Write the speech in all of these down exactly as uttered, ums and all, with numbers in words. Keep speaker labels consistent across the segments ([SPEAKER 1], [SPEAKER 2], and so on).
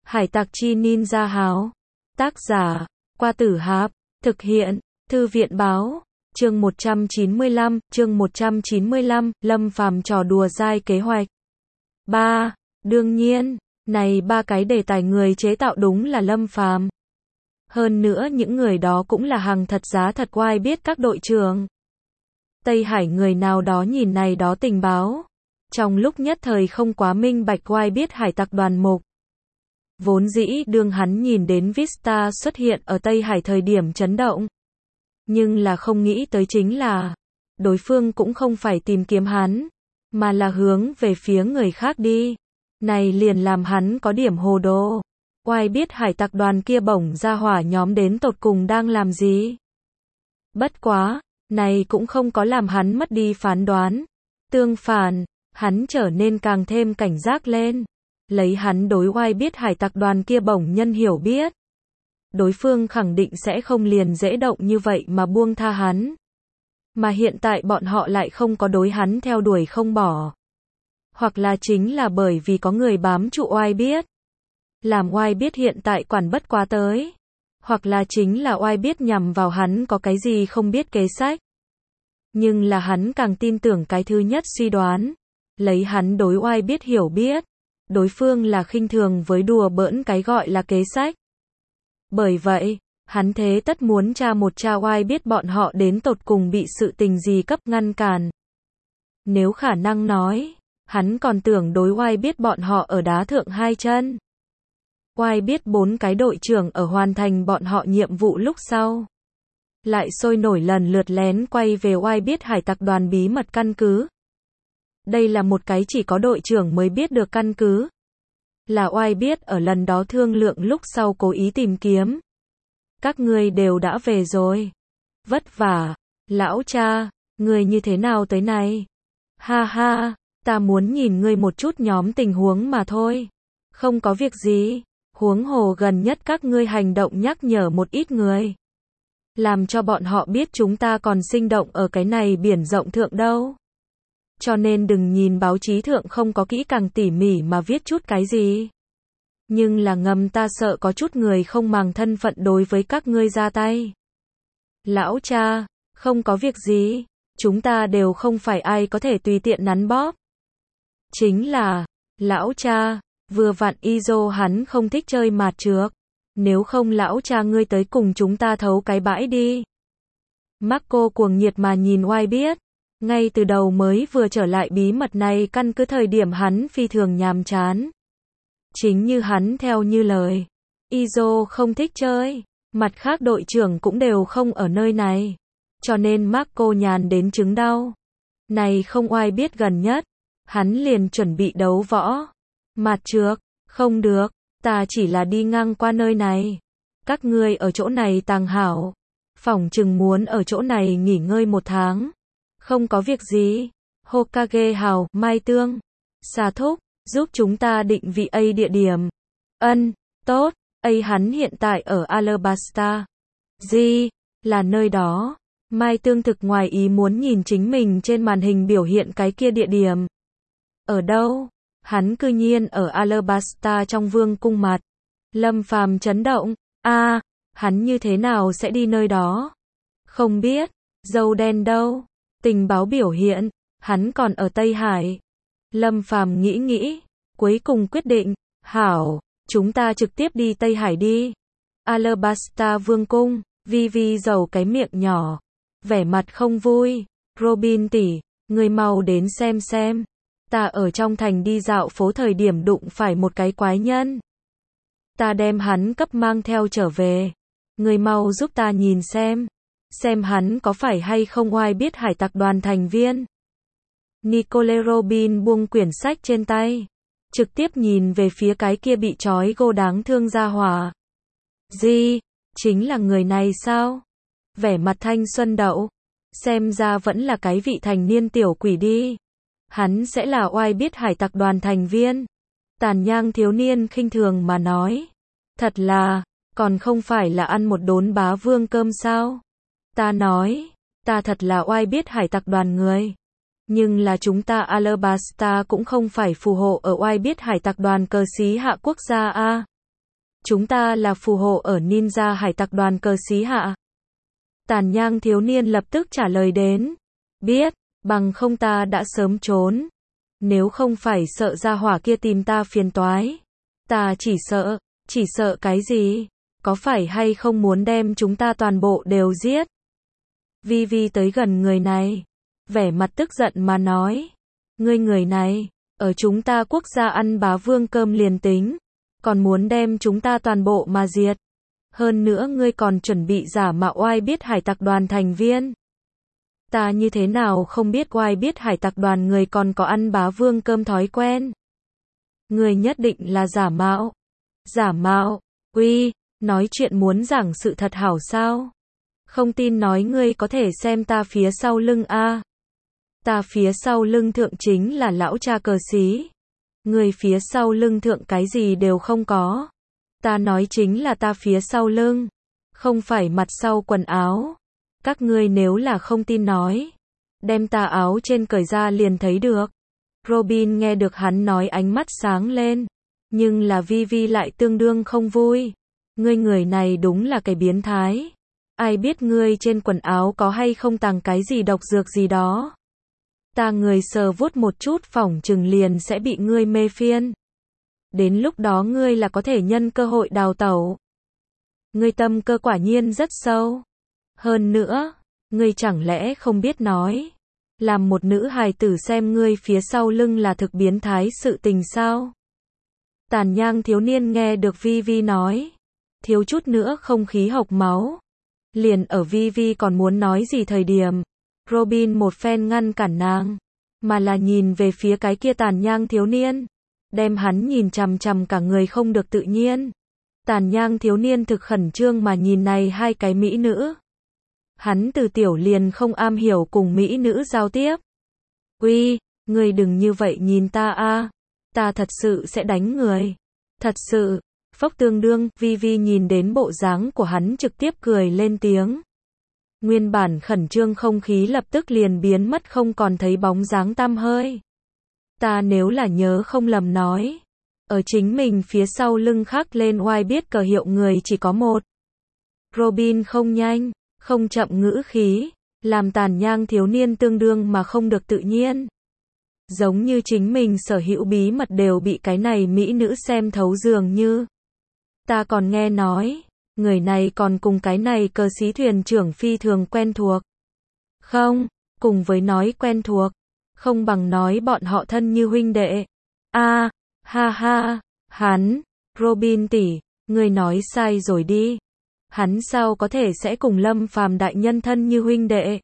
[SPEAKER 1] Hải tặc chi ninja háo. Tác giả, Qua Tử Háp. Thực hiện, Thư viện báo. Chương một trăm chín mươi lăm, chương một trăm chín mươi lăm, Lâm Phàm trò đùa dai kế hoạch. ba. Đương nhiên, này ba cái đề tài người chế tạo đúng là Lâm Phàm. Hơn nữa những người đó cũng là hàng thật giá thật oai biết các đội trưởng. Tây Hải người nào đó nhìn này đó tình báo. Trong lúc nhất thời không quá minh bạch oai biết hải tặc đoàn mục. Vốn dĩ đương hắn nhìn đến Vista xuất hiện ở Tây Hải thời điểm chấn động. Nhưng là không nghĩ tới chính là, đối phương cũng không phải tìm kiếm hắn, mà là hướng về phía người khác đi. Này liền làm hắn có điểm hồ đồ. Oai biết hải tặc đoàn kia bổng ra hỏa nhóm đến tột cùng đang làm gì. Bất quá, này cũng không có làm hắn mất đi phán đoán. Tương phản, hắn trở nên càng thêm cảnh giác lên. Lấy hắn đối oai biết hải tặc đoàn kia bổng nhân hiểu biết. Đối phương khẳng định sẽ không liền dễ động như vậy mà buông tha hắn. Mà hiện tại bọn họ lại không có đối hắn theo đuổi không bỏ. Hoặc là chính là bởi vì có người bám trụ oai biết. Làm oai biết hiện tại quản bất quá tới. Hoặc là chính là oai biết nhằm vào hắn có cái gì không biết kế sách. Nhưng là hắn càng tin tưởng cái thứ nhất suy đoán. Lấy hắn đối oai biết hiểu biết. Đối phương là khinh thường với đùa bỡn cái gọi là kế sách. Bởi vậy, hắn thế tất muốn tra một tra oai biết bọn họ đến tột cùng bị sự tình gì cấp ngăn cản. Nếu khả năng nói, hắn còn tưởng đối oai biết bọn họ ở đá thượng hai chân. Oai biết bốn cái đội trưởng ở hoàn thành bọn họ nhiệm vụ lúc sau. Lại sôi nổi lần lượt lén quay về oai biết hải tặc đoàn bí mật căn cứ. Đây là một cái chỉ có đội trưởng mới biết được căn cứ. Là oai biết ở lần đó thương lượng lúc sau cố ý tìm kiếm. Các ngươi đều đã về rồi. Vất vả. Lão cha, ngươi như thế nào tới này? Ha ha, ta muốn nhìn ngươi một chút nhóm tình huống mà thôi. Không có việc gì. Huống hồ gần nhất các ngươi hành động nhắc nhở một ít người. Làm cho bọn họ biết chúng ta còn sinh động ở cái này biển rộng thượng đâu. Cho nên đừng nhìn báo chí thượng không có kỹ càng tỉ mỉ mà viết chút cái gì. Nhưng là ngầm ta sợ có chút người không màng thân phận đối với các ngươi ra tay. Lão cha, không có việc gì, chúng ta đều không phải ai có thể tùy tiện nắn bóp. Chính là, lão cha, vừa vặn Izo hắn không thích chơi mạt trược. Nếu không lão cha ngươi tới cùng chúng ta thấu cái bãi đi. Marco cuồng nhiệt mà nhìn oai biết. Ngay từ đầu mới vừa trở lại bí mật này căn cứ thời điểm hắn phi thường nhàm chán. Chính như hắn theo như lời. Izo không thích chơi. Mặt khác đội trưởng cũng đều không ở nơi này. Cho nên Marco nhàn đến chứng đau. Này không oai biết gần nhất. Hắn liền chuẩn bị đấu võ. Mạt trược, không được. Ta chỉ là đi ngang qua nơi này. Các ngươi ở chỗ này tàng hảo. Phỏng chừng muốn ở chỗ này nghỉ ngơi một tháng. Không có việc gì. Hokage hào, Mai Tương. Xà thúc, giúp chúng ta định vị A địa điểm. Ân, tốt. A hắn hiện tại ở Alabasta. Gì? Là nơi đó. Mai Tương thực ngoài ý muốn nhìn chính mình trên màn hình biểu hiện cái kia địa điểm. Ở đâu? Hắn cư nhiên ở Alabasta trong vương cung mặt. Lâm Phàm chấn động. A, à, hắn như thế nào sẽ đi nơi đó? Không biết. Dâu đen đâu? Tình báo biểu hiện, hắn còn ở Tây Hải. Lâm Phàm nghĩ nghĩ, cuối cùng quyết định, hảo, chúng ta trực tiếp đi Tây Hải đi. Alabasta vương cung, Vivi giầu cái miệng nhỏ, vẻ mặt không vui. Robin tỷ, người mau đến xem xem. Ta ở trong thành đi dạo phố thời điểm đụng phải một cái quái nhân. Ta đem hắn cấp mang theo trở về. Người mau giúp ta nhìn xem. Xem hắn có phải hay không oai biết hải tặc đoàn thành viên. Nicole Robin buông quyển sách trên tay. Trực tiếp nhìn về phía cái kia bị trói gô đáng thương ra hỏa. Gì? Chính là người này sao? Vẻ mặt thanh xuân đậu. Xem ra vẫn là cái vị thành niên tiểu quỷ đi. Hắn sẽ là oai biết hải tặc đoàn thành viên. Tàn nhang thiếu niên khinh thường mà nói. Thật là, còn không phải là ăn một đốn bá vương cơm sao? Ta nói, ta thật là oai biết hải tặc đoàn người. Nhưng là chúng ta Alabasta cũng không phải phù hộ ở oai biết hải tặc đoàn cờ xí hạ quốc gia a. Chúng ta là phù hộ ở ninja hải tặc đoàn cờ xí hạ. Tàn nhang thiếu niên lập tức trả lời đến. Biết, bằng không ta đã sớm trốn. Nếu không phải sợ gia hỏa kia tìm ta phiền toái. Ta chỉ sợ, chỉ sợ cái gì? Có phải hay không muốn đem chúng ta toàn bộ đều giết? Vi Vi tới gần người này. Vẻ mặt tức giận mà nói. Ngươi người này, ở chúng ta quốc gia ăn bá vương cơm liền tính. Còn muốn đem chúng ta toàn bộ mà diệt. Hơn nữa ngươi còn chuẩn bị giả mạo oai biết hải tặc đoàn thành viên. Ta như thế nào không biết oai biết hải tặc đoàn người còn có ăn bá vương cơm thói quen. Ngươi nhất định là giả mạo. Giả mạo, uy, nói chuyện muốn giảng sự thật hảo sao? Không tin nói ngươi có thể xem ta phía sau lưng a. Ta phía sau lưng thượng chính là lão cha cờ xí. Người phía sau lưng thượng cái gì đều không có. Ta nói chính là ta phía sau lưng. Không phải mặt sau quần áo. Các ngươi nếu là không tin nói. Đem ta áo trên cởi ra liền thấy được. Robin nghe được hắn nói ánh mắt sáng lên. Nhưng là Vi Vi lại tương đương không vui. Ngươi người này đúng là cái biến thái. Ai biết ngươi trên quần áo có hay không tàng cái gì độc dược gì đó. Ta người sờ vuốt một chút phỏng chừng liền sẽ bị ngươi mê phiên. Đến lúc đó ngươi là có thể nhân cơ hội đào tẩu. Ngươi tâm cơ quả nhiên rất sâu. Hơn nữa, ngươi chẳng lẽ không biết nói. Làm một nữ hài tử xem ngươi phía sau lưng là thực biến thái sự tình sao? Tàn nhang thiếu niên nghe được Vi Vi nói. Thiếu chút nữa không khí hộc máu. Liền ở Vi Vi còn muốn nói gì thời điểm. Robin một phen ngăn cản nàng. Mà là nhìn về phía cái kia tàn nhang thiếu niên. Đem hắn nhìn chằm chằm cả người không được tự nhiên. Tàn nhang thiếu niên thực khẩn trương mà nhìn này hai cái mỹ nữ. Hắn từ tiểu liền không am hiểu cùng mỹ nữ giao tiếp. Uy, ngươi đừng như vậy nhìn ta a, ta thật sự sẽ đánh người. Thật sự, phốc tương đương, Vi Vi nhìn đến bộ dáng của hắn trực tiếp cười lên tiếng. Nguyên bản khẩn trương không khí lập tức liền biến mất không còn thấy bóng dáng tăm hơi. Ta nếu là nhớ không lầm nói. Ở chính mình phía sau lưng khắc lên oai biết cờ hiệu người chỉ có một. Robin không nhanh, không chậm ngữ khí, làm tàn nhang thiếu niên tương đương mà không được tự nhiên. Giống như chính mình sở hữu bí mật đều bị cái này mỹ nữ xem thấu dường như. Ta còn nghe nói, người này còn cùng cái này cờ sĩ thuyền trưởng phi thường quen thuộc. Không, cùng với nói quen thuộc, không bằng nói bọn họ thân như huynh đệ. A, ha ha, hắn, Robin tỷ, ngươi nói sai rồi đi. Hắn sao có thể sẽ cùng Lâm Phàm đại nhân thân như huynh đệ?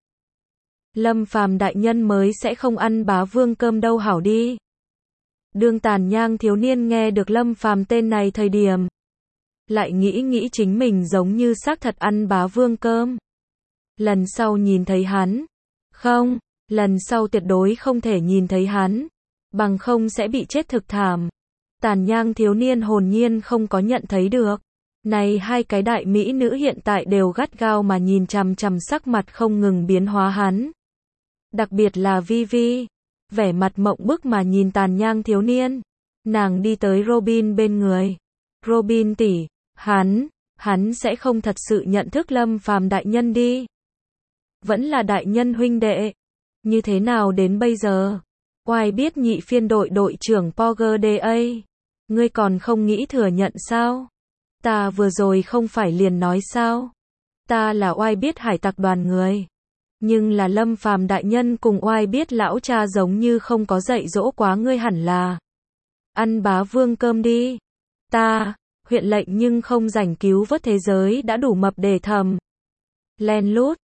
[SPEAKER 1] Lâm Phàm đại nhân mới sẽ không ăn bá vương cơm đâu hảo đi. Đương tàn nhang thiếu niên nghe được Lâm Phàm tên này thời điểm, lại nghĩ nghĩ chính mình giống như xác thật ăn bá vương cơm. Lần sau nhìn thấy hắn, không, lần sau tuyệt đối không thể nhìn thấy hắn, bằng không sẽ bị chết thực thảm. Tàn nhang thiếu niên hồn nhiên không có nhận thấy được. Này hai cái đại mỹ nữ hiện tại đều gắt gao mà nhìn chằm chằm sắc mặt không ngừng biến hóa hắn. Đặc biệt là Vi Vi, vẻ mặt mộng bức mà nhìn tàn nhang thiếu niên. Nàng đi tới Robin bên người. Robin tỷ, hắn, hắn sẽ không thật sự nhận thức Lâm Phàm đại nhân đi. Vẫn là đại nhân huynh đệ. Như thế nào đến bây giờ? Oai biết nhị phiên đội đội trưởng Poger đê a. Ngươi còn không nghĩ thừa nhận sao? Ta vừa rồi không phải liền nói sao? Ta là oai biết hải tặc đoàn người. Nhưng là Lâm Phàm đại nhân cùng oai biết lão cha giống như không có dạy dỗ quá ngươi hẳn là. Ăn bá vương cơm đi. Ta, huyện lệnh nhưng không rảnh cứu vớt thế giới đã đủ mập để thầm. Len lút,